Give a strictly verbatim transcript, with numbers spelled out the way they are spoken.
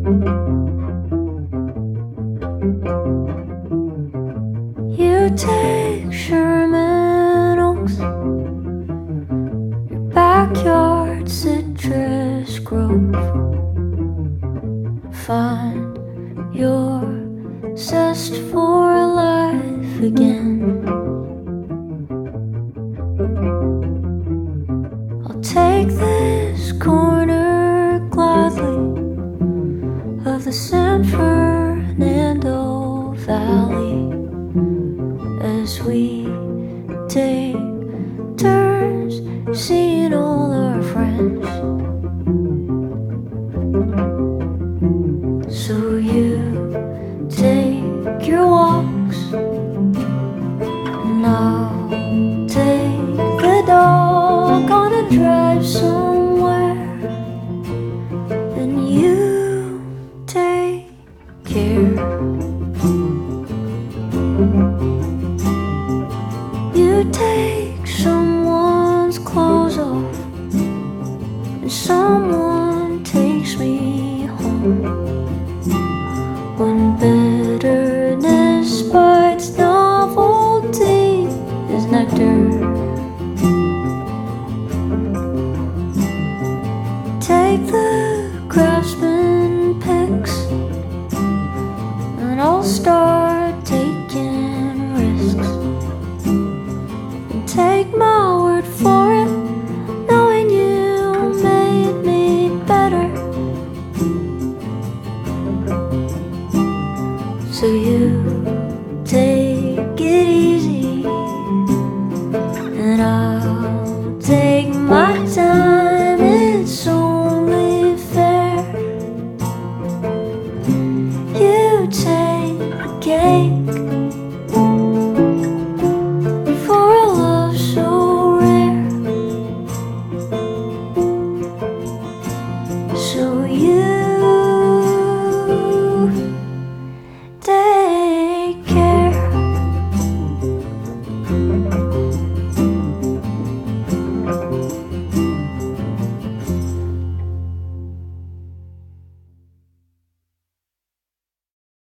You take Sherman Oaks, your backyard citrus grove. Find your zest for life again. I'll take this corner gladly of the San Fernando Valley as we take turns seeing all our friends. So you take your walks and I'll take the dog on a drive somewhere, and you take care. You take someone's clothes off and someone takes me home. When bitterness bites, novelty is nectar. Take the craftsman picks and I'll start taking risks. And take my word for it, knowing you made me better. So you